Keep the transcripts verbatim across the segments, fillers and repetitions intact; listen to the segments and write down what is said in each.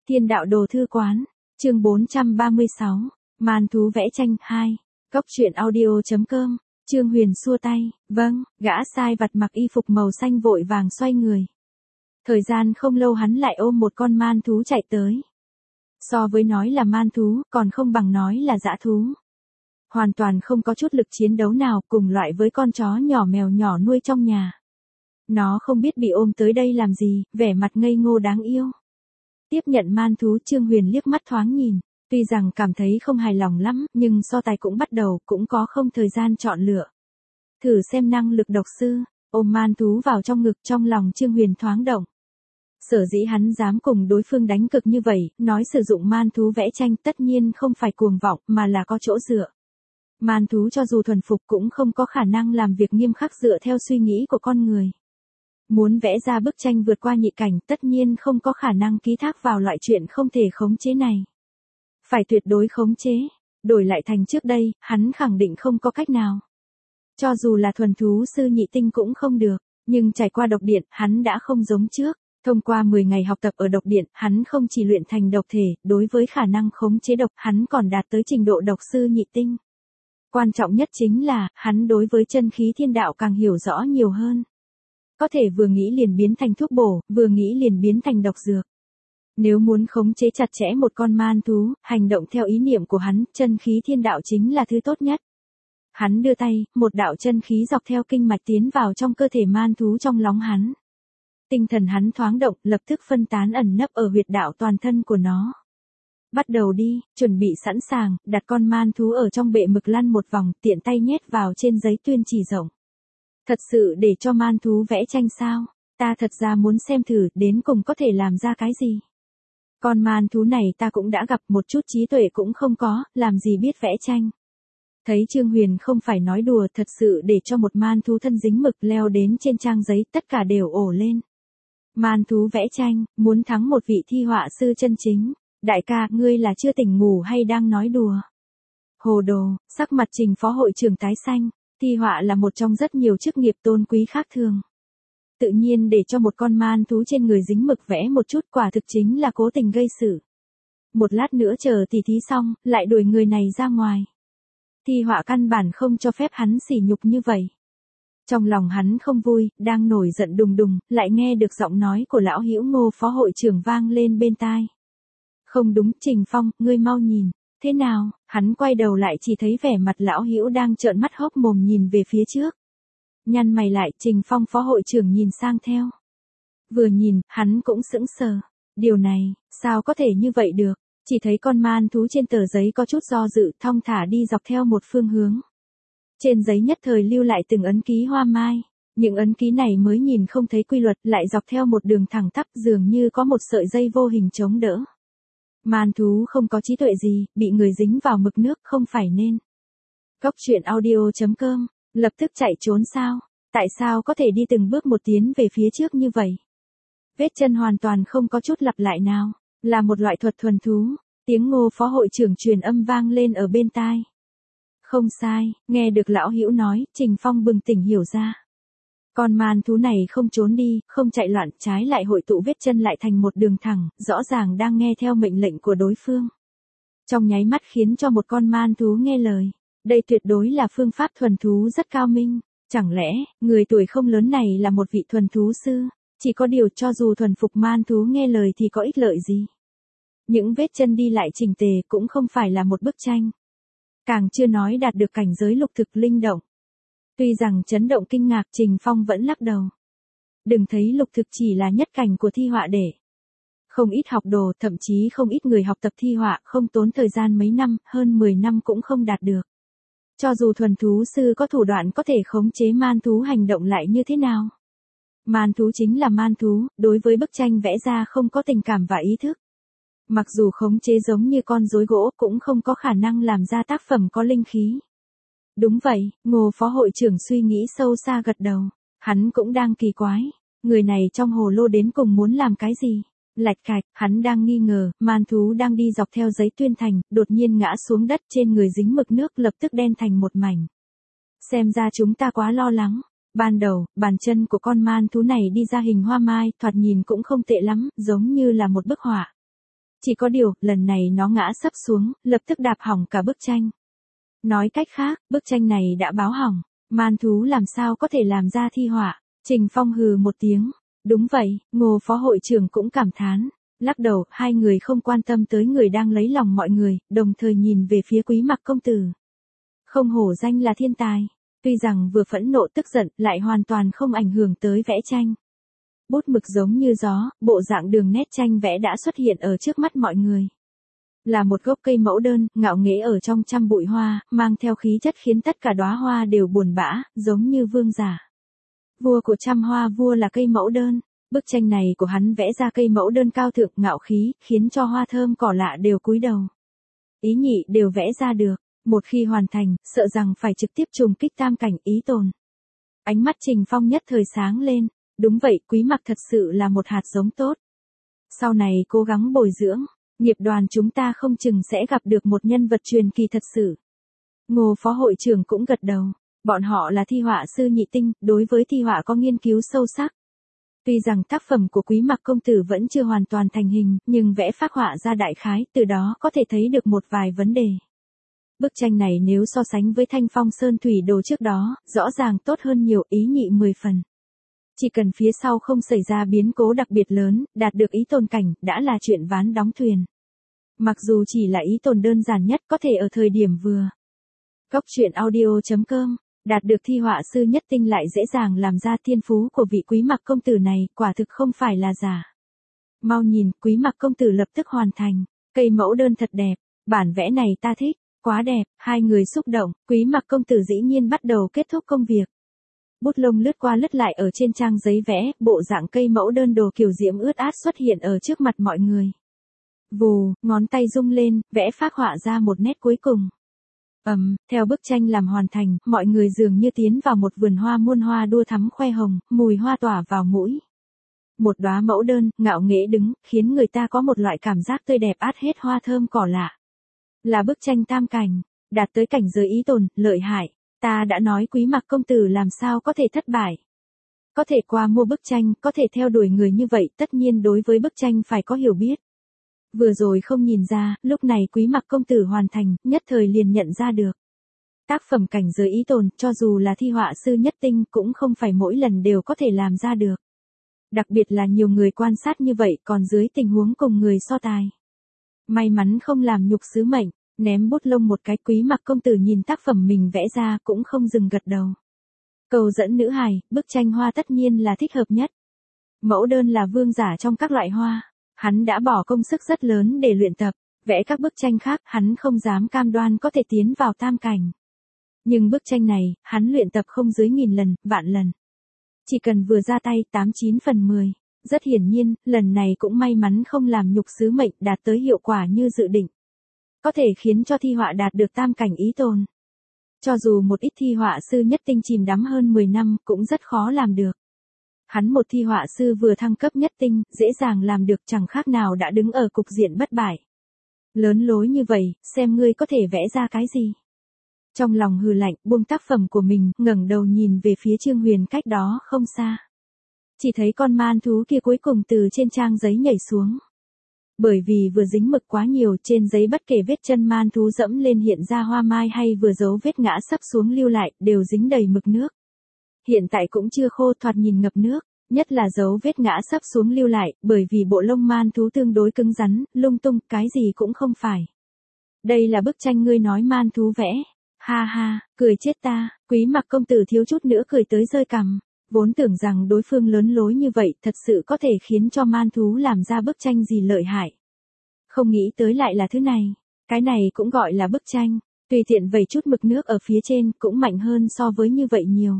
Thiên đạo đồ thư quán, chương bốn trăm ba mươi sáu, man thú vẽ tranh hai, Cốc truyện audio chấm com, Trương Huyền xua tay, vâng, gã sai vặt mặc y phục màu xanh vội vàng xoay người. Thời gian không lâu hắn lại ôm một con man thú chạy tới. So với nói là man thú, còn không bằng nói là dã thú. Hoàn toàn không có chút lực chiến đấu nào, cùng loại với con chó nhỏ mèo nhỏ nuôi trong nhà. Nó không biết bị ôm tới đây làm gì, vẻ mặt ngây ngô đáng yêu. Tiếp nhận man thú, Trương Huyền liếc mắt thoáng nhìn, tuy rằng cảm thấy không hài lòng lắm, nhưng so tài cũng bắt đầu, cũng có không thời gian chọn lựa. Thử xem năng lực độc sư, ôm man thú vào trong ngực, trong lòng Trương Huyền thoáng động. Sở dĩ hắn dám cùng đối phương đánh cực như vậy, nói sử dụng man thú vẽ tranh tất nhiên không phải cuồng vọng, mà là có chỗ dựa. Man thú cho dù thuần phục cũng không có khả năng làm việc nghiêm khắc dựa theo suy nghĩ của con người. Muốn vẽ ra bức tranh vượt qua nhị cảnh tất nhiên không có khả năng ký thác vào loại chuyện không thể khống chế này. Phải tuyệt đối khống chế, đổi lại thành trước đây, hắn khẳng định không có cách nào. Cho dù là thuần thú sư nhị tinh cũng không được, nhưng trải qua độc điện, hắn đã không giống trước. Thông qua mười ngày học tập ở độc điện, hắn không chỉ luyện thành độc thể, đối với khả năng khống chế độc, hắn còn đạt tới trình độ độc sư nhị tinh. Quan trọng nhất chính là, hắn đối với chân khí thiên đạo càng hiểu rõ nhiều hơn. Có thể vừa nghĩ liền biến thành thuốc bổ, vừa nghĩ liền biến thành độc dược. Nếu muốn khống chế chặt chẽ một con man thú, hành động theo ý niệm của hắn, chân khí thiên đạo chính là thứ tốt nhất. Hắn đưa tay, một đạo chân khí dọc theo kinh mạch tiến vào trong cơ thể man thú trong lóng hắn. Tinh thần hắn thoáng động, lập tức phân tán ẩn nấp ở huyệt đạo toàn thân của nó. Bắt đầu đi, chuẩn bị sẵn sàng, đặt con man thú ở trong bệ mực lăn một vòng, tiện tay nhét vào trên giấy tuyên chỉ rộng. Thật sự để cho man thú vẽ tranh sao? Ta thật ra muốn xem thử, đến cùng có thể làm ra cái gì? Con man thú này ta cũng đã gặp, một chút trí tuệ cũng không có, làm gì biết vẽ tranh. Thấy Trương Huyền không phải nói đùa, thật sự để cho một man thú thân dính mực leo đến trên trang giấy, tất cả đều ồ lên. Man thú vẽ tranh, muốn thắng một vị thi họa sư chân chính. Đại ca, ngươi là chưa tỉnh ngủ hay đang nói đùa? Hồ đồ, sắc mặt Trình phó hội trưởng tái xanh, thi họa là một trong rất nhiều chức nghiệp tôn quý khác thường. Tự nhiên để cho một con man thú trên người dính mực vẽ một chút, quả thực chính là cố tình gây sự. Một lát nữa chờ tỉ thí xong, lại đuổi người này ra ngoài. Thi họa căn bản không cho phép hắn sỉ nhục như vậy. Trong lòng hắn không vui, đang nổi giận đùng đùng, lại nghe được giọng nói của lão hữu Ngô phó hội trưởng vang lên bên tai. Không đúng, Trình Phong, ngươi mau nhìn. Thế nào? Hắn quay đầu lại chỉ thấy vẻ mặt lão hữu đang trợn mắt hốc mồm nhìn về phía trước. Nhăn mày lại, Trình Phong phó hội trưởng nhìn sang theo. Vừa nhìn, hắn cũng sững sờ. Điều này, sao có thể như vậy được? Chỉ thấy con man thú trên tờ giấy có chút do dự, thong thả đi dọc theo một phương hướng. Trên giấy nhất thời lưu lại từng ấn ký hoa mai. Những ấn ký này mới nhìn không thấy quy luật, lại dọc theo một đường thẳng tắp, dường như có một sợi dây vô hình chống đỡ. Man thú không có trí tuệ gì, bị người dính vào mực nước, không phải nên. Cốc truyện audio chấm com, lập tức chạy trốn sao? Tại sao có thể đi từng bước một tiến về phía trước như vậy? Vết chân hoàn toàn không có chút lặp lại nào, là một loại thuật thuần thú. Tiếng Ngô phó hội trưởng truyền âm vang lên ở bên tai. Không sai, nghe được lão hữu nói, Trình Phong bừng tỉnh hiểu ra. Con man thú này không trốn đi, không chạy loạn, trái lại hội tụ vết chân lại thành một đường thẳng, rõ ràng đang nghe theo mệnh lệnh của đối phương. Trong nháy mắt khiến cho một con man thú nghe lời. Đây tuyệt đối là phương pháp thuần thú rất cao minh. Chẳng lẽ, người tuổi không lớn này là một vị thuần thú sư? Chỉ có điều cho dù thuần phục man thú nghe lời thì có ích lợi gì? Những vết chân đi lại chỉnh tề cũng không phải là một bức tranh. Càng chưa nói đạt được cảnh giới lục thực linh động. Tuy rằng chấn động kinh ngạc, Trình Phong vẫn lắc đầu. Đừng thấy lục thực chỉ là nhất cảnh của thi họa để. Không ít học đồ, thậm chí không ít người học tập thi họa, không tốn thời gian mấy năm, hơn mười năm cũng không đạt được. Cho dù thuần thú sư có thủ đoạn có thể khống chế man thú hành động lại như thế nào? Man thú chính là man thú, đối với bức tranh vẽ ra không có tình cảm và ý thức. Mặc dù khống chế giống như con rối gỗ cũng không có khả năng làm ra tác phẩm có linh khí. Đúng vậy, Ngô phó hội trưởng suy nghĩ sâu xa gật đầu. Hắn cũng đang kỳ quái. Người này trong hồ lô đến cùng muốn làm cái gì? Lạch cạch, hắn đang nghi ngờ, man thú đang đi dọc theo giấy tuyên thành, đột nhiên ngã xuống đất, trên người dính mực nước lập tức đen thành một mảnh. Xem ra chúng ta quá lo lắng. Ban đầu, bàn chân của con man thú này đi ra hình hoa mai, thoạt nhìn cũng không tệ lắm, giống như là một bức họa. Chỉ có điều, lần này nó ngã sấp xuống, lập tức đạp hỏng cả bức tranh. Nói cách khác, bức tranh này đã báo hỏng, man thú làm sao có thể làm ra thi họa. Trình Phong hừ một tiếng. Đúng vậy, Ngô phó hội trưởng cũng cảm thán. Lắc đầu, hai người không quan tâm tới người đang lấy lòng mọi người, đồng thời nhìn về phía Quý Mặc công tử. Không hổ danh là thiên tài. Tuy rằng vừa phẫn nộ tức giận, lại hoàn toàn không ảnh hưởng tới vẽ tranh. Bút mực giống như gió, bộ dạng đường nét tranh vẽ đã xuất hiện ở trước mắt mọi người. Là một gốc cây mẫu đơn, ngạo nghễ ở trong trăm bụi hoa, mang theo khí chất khiến tất cả đóa hoa đều buồn bã, giống như vương giả. Vua của trăm hoa vua là cây mẫu đơn. Bức tranh này của hắn vẽ ra cây mẫu đơn cao thượng ngạo khí, khiến cho hoa thơm cỏ lạ đều cúi đầu. Ý nhị đều vẽ ra được, một khi hoàn thành, sợ rằng phải trực tiếp trùng kích tam cảnh ý tồn. Ánh mắt Trình Phong nhất thời sáng lên, đúng vậy, Quý Mặc thật sự là một hạt giống tốt. Sau này cố gắng bồi dưỡng, nghiệp đoàn chúng ta không chừng sẽ gặp được một nhân vật truyền kỳ thật sự. Ngô phó hội trưởng cũng gật đầu, bọn họ là thi họa sư nhị tinh, đối với thi họa có nghiên cứu sâu sắc. Tuy rằng tác phẩm của Quý Mặc công tử vẫn chưa hoàn toàn thành hình, nhưng vẽ phác họa ra đại khái, từ đó có thể thấy được một vài vấn đề. Bức tranh này nếu so sánh với Thanh Phong Sơn Thủy Đồ trước đó, rõ ràng tốt hơn nhiều, ý nhị mười phần. Chỉ cần phía sau không xảy ra biến cố đặc biệt lớn, đạt được ý tồn cảnh, đã là chuyện ván đóng thuyền. Mặc dù chỉ là ý tồn đơn giản nhất có thể ở thời điểm vừa. Góc truyện audio chấm com, đạt được thi họa sư nhất tinh lại dễ dàng làm ra thiên phú của vị Quý Mặc công tử này, quả thực không phải là giả. Mau nhìn, Quý Mặc công tử lập tức hoàn thành, cây mẫu đơn thật đẹp, bản vẽ này ta thích, quá đẹp, hai người xúc động, Quý Mặc công tử dĩ nhiên bắt đầu kết thúc công việc. Bút lông lướt qua lướt lại ở trên trang giấy vẽ, bộ dạng cây mẫu đơn đồ kiểu diễm ướt át xuất hiện ở trước mặt mọi người. Vù, ngón tay rung lên, vẽ phác họa ra một nét cuối cùng. Ầm, um, theo bức tranh làm hoàn thành, mọi người dường như tiến vào một vườn hoa muôn hoa đua thắm khoe hồng, mùi hoa tỏa vào mũi. Một đóa mẫu đơn, ngạo nghễ đứng, khiến người ta có một loại cảm giác tươi đẹp át hết hoa thơm cỏ lạ. Là bức tranh tam cảnh, đạt tới cảnh giới ý tồn, lợi hại. Ta đã nói Quý Mặc công tử làm sao có thể thất bại. Có thể qua mua bức tranh, có thể theo đuổi người như vậy, tất nhiên đối với bức tranh phải có hiểu biết. Vừa rồi không nhìn ra, lúc này Quý Mặc công tử hoàn thành, nhất thời liền nhận ra được. Tác phẩm cảnh giới ý tồn, cho dù là thi họa sư nhất tinh, cũng không phải mỗi lần đều có thể làm ra được. Đặc biệt là nhiều người quan sát như vậy, còn dưới tình huống cùng người so tài. May mắn không làm nhục sứ mệnh, ném bút lông một cái, Quý Mặc công tử nhìn tác phẩm mình vẽ ra cũng không dừng gật đầu. Cầu dẫn nữ hài, bức tranh hoa tất nhiên là thích hợp nhất. Mẫu đơn là vương giả trong các loại hoa. Hắn đã bỏ công sức rất lớn để luyện tập, vẽ các bức tranh khác, hắn không dám cam đoan có thể tiến vào tam cảnh. Nhưng bức tranh này, hắn luyện tập không dưới nghìn lần, vạn lần. Chỉ cần vừa ra tay, tám chín phần mười. Rất hiển nhiên, lần này cũng may mắn không làm nhục sứ mệnh, đạt tới hiệu quả như dự định. Có thể khiến cho thi họa đạt được tam cảnh ý tồn. Cho dù một ít thi họa sư nhất tinh chìm đắm hơn mười năm, cũng rất khó làm được. Hắn một thi họa sư vừa thăng cấp nhất tinh, dễ dàng làm được, chẳng khác nào đã đứng ở cục diện bất bại. Lớn lối như vậy, xem ngươi có thể vẽ ra cái gì. Trong lòng hừ lạnh, buông tác phẩm của mình, ngẩng đầu nhìn về phía Trương Huyền cách đó không xa. Chỉ thấy con man thú kia cuối cùng từ trên trang giấy nhảy xuống. Bởi vì vừa dính mực quá nhiều, trên giấy bất kể vết chân man thú dẫm lên hiện ra hoa mai hay vừa dấu vết ngã sấp xuống lưu lại, đều dính đầy mực nước. Hiện tại cũng chưa khô, thoạt nhìn ngập nước, nhất là dấu vết ngã sấp xuống lưu lại, bởi vì bộ lông man thú tương đối cứng rắn, lung tung, cái gì cũng không phải. Đây là bức tranh ngươi nói man thú vẽ. Ha ha, cười chết ta, Quý Mặc công tử thiếu chút nữa cười tới rơi cằm. Vốn tưởng rằng đối phương lớn lối như vậy, thật sự có thể khiến cho man thú làm ra bức tranh gì lợi hại. Không nghĩ tới lại là thứ này. Cái này cũng gọi là bức tranh, tùy tiện vẩy chút mực nước ở phía trên, cũng mạnh hơn so với như vậy nhiều.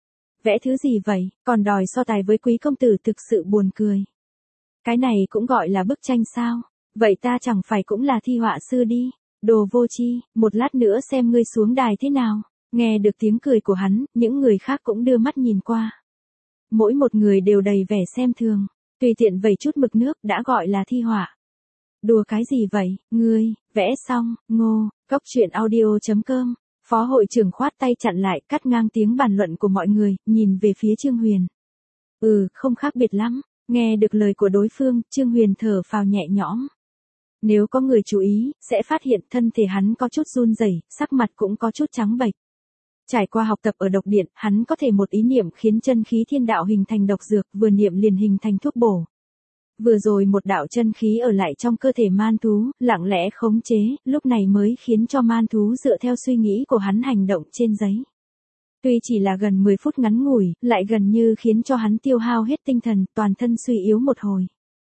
Vẽ thứ gì vậy, còn đòi so tài với Quý công tử, thực sự buồn cười. Cái này cũng gọi là bức tranh sao? Vậy ta chẳng phải cũng là thi họa sư đi. Đồ vô tri, một lát nữa xem ngươi xuống đài thế nào. Nghe được tiếng cười của hắn, những người khác cũng đưa mắt nhìn qua. Mỗi một người đều đầy vẻ xem thường, tùy tiện vẩy chút mực nước đã gọi là thi họa. Đùa cái gì vậy, ngươi, vẽ xong, ngô, góc truyện audio chấm com. Phó hội trưởng khoát tay chặn lại, cắt ngang tiếng bàn luận của mọi người, nhìn về phía Trương Huyền. Ừ, không khác biệt lắm, nghe được lời của đối phương, Trương Huyền thở phào nhẹ nhõm. Nếu có người chú ý, sẽ phát hiện thân thể hắn có chút run rẩy, sắc mặt cũng có chút trắng bệch. Trải qua học tập ở độc điện, hắn có thể một ý niệm khiến chân khí thiên đạo hình thành độc dược, vừa niệm liền hình thành thuốc bổ. Vừa rồi một đạo chân khí ở lại trong cơ thể man thú, lặng lẽ khống chế, lúc này mới khiến cho man thú dựa theo suy nghĩ của hắn hành động trên giấy. Tuy chỉ là gần mười phút ngắn ngủi, lại gần như khiến cho hắn tiêu hao hết tinh thần, toàn thân suy yếu một hồi.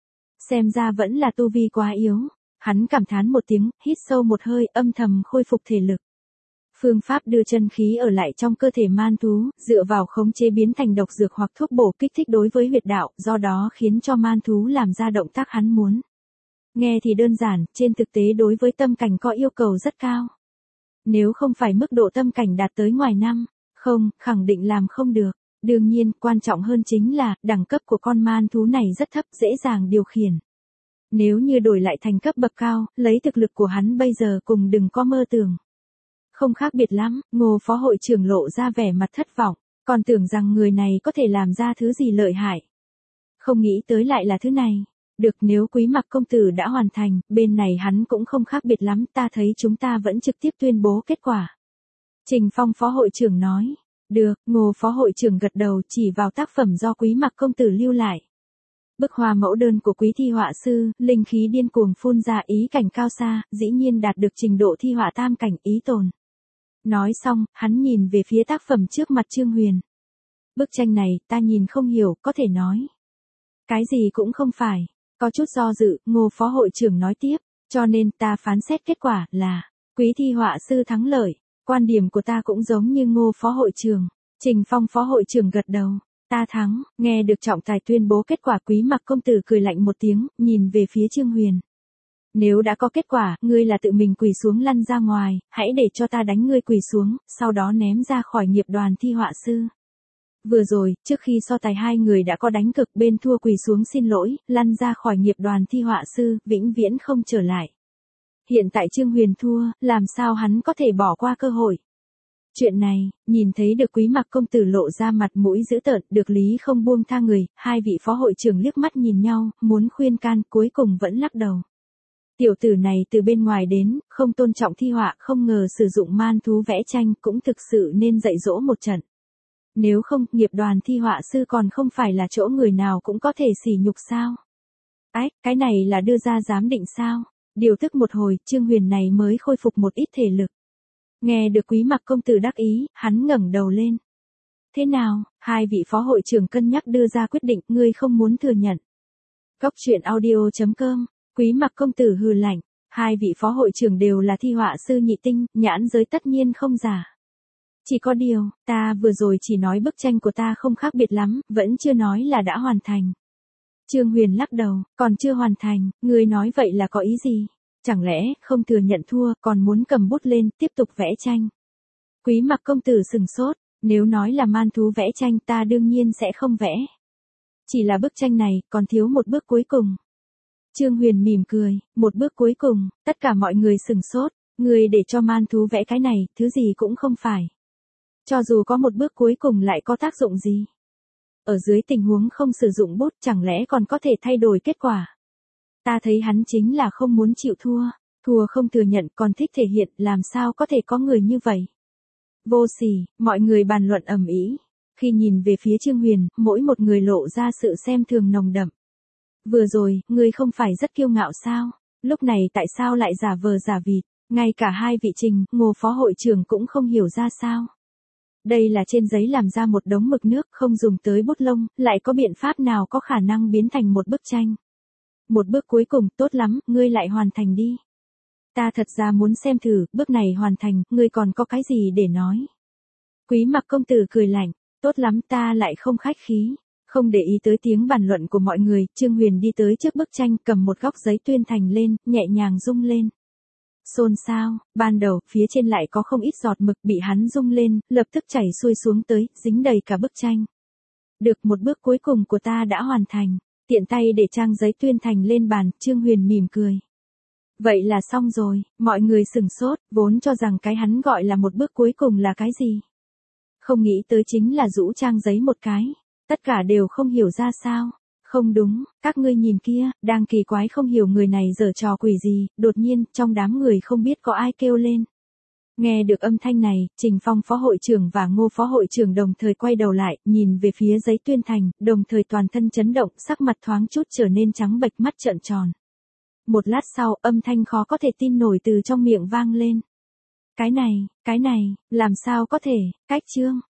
Xem ra vẫn là tu vi quá yếu. Hắn cảm thán một tiếng, hít sâu một hơi, âm thầm khôi phục thể lực. Phương pháp đưa chân khí ở lại trong cơ thể man thú, dựa vào khống chế biến thành độc dược hoặc thuốc bổ kích thích đối với huyệt đạo, do đó khiến cho man thú làm ra động tác hắn muốn. Nghe thì đơn giản, trên thực tế đối với tâm cảnh có yêu cầu rất cao. Nếu không phải mức độ tâm cảnh đạt tới ngoài năm, không, khẳng định làm không được. Đương nhiên, quan trọng hơn chính là, đẳng cấp của con man thú này rất thấp, dễ dàng điều khiển. Nếu như đổi lại thành cấp bậc cao, lấy thực lực của hắn bây giờ cùng đừng có mơ tưởng. Không khác biệt lắm, Ngô phó hội trưởng lộ ra vẻ mặt thất vọng, còn tưởng rằng người này có thể làm ra thứ gì lợi hại. Không nghĩ tới lại là thứ này. Được, nếu Quý Mặc công tử đã hoàn thành, bên này hắn cũng không khác biệt lắm, ta thấy chúng ta vẫn trực tiếp tuyên bố kết quả. Trình Phong phó hội trưởng nói. Được, Ngô phó hội trưởng gật đầu, chỉ vào tác phẩm do Quý Mặc công tử lưu lại. Bức hoa mẫu đơn của quý thi họa sư, linh khí điên cuồng phun ra, ý cảnh cao xa, dĩ nhiên đạt được trình độ thi họa tam cảnh, ý tồn. Nói xong, hắn nhìn về phía tác phẩm trước mặt Trương Huyền. Bức tranh này, ta nhìn không hiểu, có thể nói. Cái gì cũng không phải. Có chút do dự, Ngô phó hội trưởng nói tiếp, cho nên ta phán xét kết quả là, quý thi họa sư thắng lợi. Quan điểm của ta cũng giống như Ngô phó hội trưởng. Trình Phong phó hội trưởng gật đầu. Ta thắng, nghe được trọng tài tuyên bố kết quả, Quý Mặc công tử cười lạnh một tiếng, nhìn về phía Trương Huyền. Nếu đã có kết quả, ngươi là tự mình quỳ xuống lăn ra ngoài, hãy để cho ta đánh ngươi quỳ xuống, sau đó ném ra khỏi nghiệp đoàn thi họa sư. Vừa rồi, trước khi so tài hai người đã có đánh cực, bên thua quỳ xuống xin lỗi, lăn ra khỏi nghiệp đoàn thi họa sư, vĩnh viễn không trở lại. Hiện tại Trương Huyền thua, làm sao hắn có thể bỏ qua cơ hội. Chuyện này, nhìn thấy được Quý Mặc công tử lộ ra mặt mũi dữ tợn, được lý không buông tha người, hai vị phó hội trưởng liếc mắt nhìn nhau, muốn khuyên can, cuối cùng vẫn lắc đầu. Tiểu tử này từ bên ngoài đến, không tôn trọng thi họa, không ngờ sử dụng man thú vẽ tranh, cũng thực sự nên dạy dỗ một trận. Nếu không, nghiệp đoàn thi họa sư còn không phải là chỗ người nào cũng có thể sỉ nhục sao? Ái, cái này là đưa ra giám định sao? Điều tức một hồi, Trương Huyền này mới khôi phục một ít thể lực. Nghe được Quý Mặc công tử đắc ý, hắn ngẩng đầu lên. Thế nào, hai vị phó hội trưởng cân nhắc đưa ra quyết định, ngươi không muốn thừa nhận. Cốc truyện audio chấm com, Quý Mặc công tử hừ lạnh, hai vị phó hội trưởng đều là thi họa sư nhị tinh, nhãn giới tất nhiên không giả. Chỉ có điều, ta vừa rồi chỉ nói bức tranh của ta không khác biệt lắm, vẫn chưa nói là đã hoàn thành. Trương Huyền lắc đầu, còn chưa hoàn thành, ngươi nói vậy là có ý gì? Chẳng lẽ, không thừa nhận thua, còn muốn cầm bút lên, tiếp tục vẽ tranh? Quý Mặc công tử sừng sốt, nếu nói là man thú vẽ tranh ta đương nhiên sẽ không vẽ. Chỉ là bức tranh này, còn thiếu một bước cuối cùng. Trương Huyền mỉm cười, một bước cuối cùng, tất cả mọi người sừng sốt, người để cho man thú vẽ cái này, thứ gì cũng không phải. Cho dù có một bước cuối cùng lại có tác dụng gì? Ở dưới tình huống không sử dụng bút chẳng lẽ còn có thể thay đổi kết quả? Ta thấy hắn chính là không muốn chịu thua, thua không thừa nhận còn thích thể hiện, làm sao có thể có người như vậy? Vô sỉ, mọi người bàn luận ầm ĩ. Khi nhìn về phía Trương Huyền, mỗi một người lộ ra sự xem thường nồng đậm. Vừa rồi, ngươi không phải rất kiêu ngạo sao? Lúc này tại sao lại giả vờ giả vịt? Ngay cả hai vị Trình, Ngô phó hội trưởng cũng không hiểu ra sao. Đây là trên giấy làm ra một đống mực nước, không dùng tới bút lông, lại có biện pháp nào có khả năng biến thành một bức tranh. Một bước cuối cùng, tốt lắm, ngươi lại hoàn thành đi. Ta thật ra muốn xem thử, bước này hoàn thành, ngươi còn có cái gì để nói. Quý Mặc công tử cười lạnh, tốt lắm, ta lại không khách khí. Không để ý tới tiếng bàn luận của mọi người, Trương Huyền đi tới trước bức tranh, cầm một góc giấy tuyên thành lên, nhẹ nhàng rung lên. Xôn xao, ban đầu, phía trên lại có không ít giọt mực bị hắn rung lên, lập tức chảy xuôi xuống tới, dính đầy cả bức tranh. Được, một bước cuối cùng của ta đã hoàn thành. Tiện tay để trang giấy tuyên thành lên bàn, Trương Huyền mỉm cười. Vậy là xong rồi, mọi người sừng sốt, vốn cho rằng cái hắn gọi là một bước cuối cùng là cái gì. Không nghĩ tới chính là rũ trang giấy một cái. Tất cả đều không hiểu ra sao. Không đúng, các ngươi nhìn kia, đang kỳ quái không hiểu người này giở trò quỷ gì, đột nhiên, trong đám người không biết có ai kêu lên. Nghe được âm thanh này, Trình Phong phó hội trưởng và Ngô phó hội trưởng đồng thời quay đầu lại, nhìn về phía giấy tuyên thành, đồng thời toàn thân chấn động, sắc mặt thoáng chút trở nên trắng bệch, mắt trợn tròn. Một lát sau, âm thanh khó có thể tin nổi từ trong miệng vang lên. Cái này, cái này, làm sao có thể, cách trương,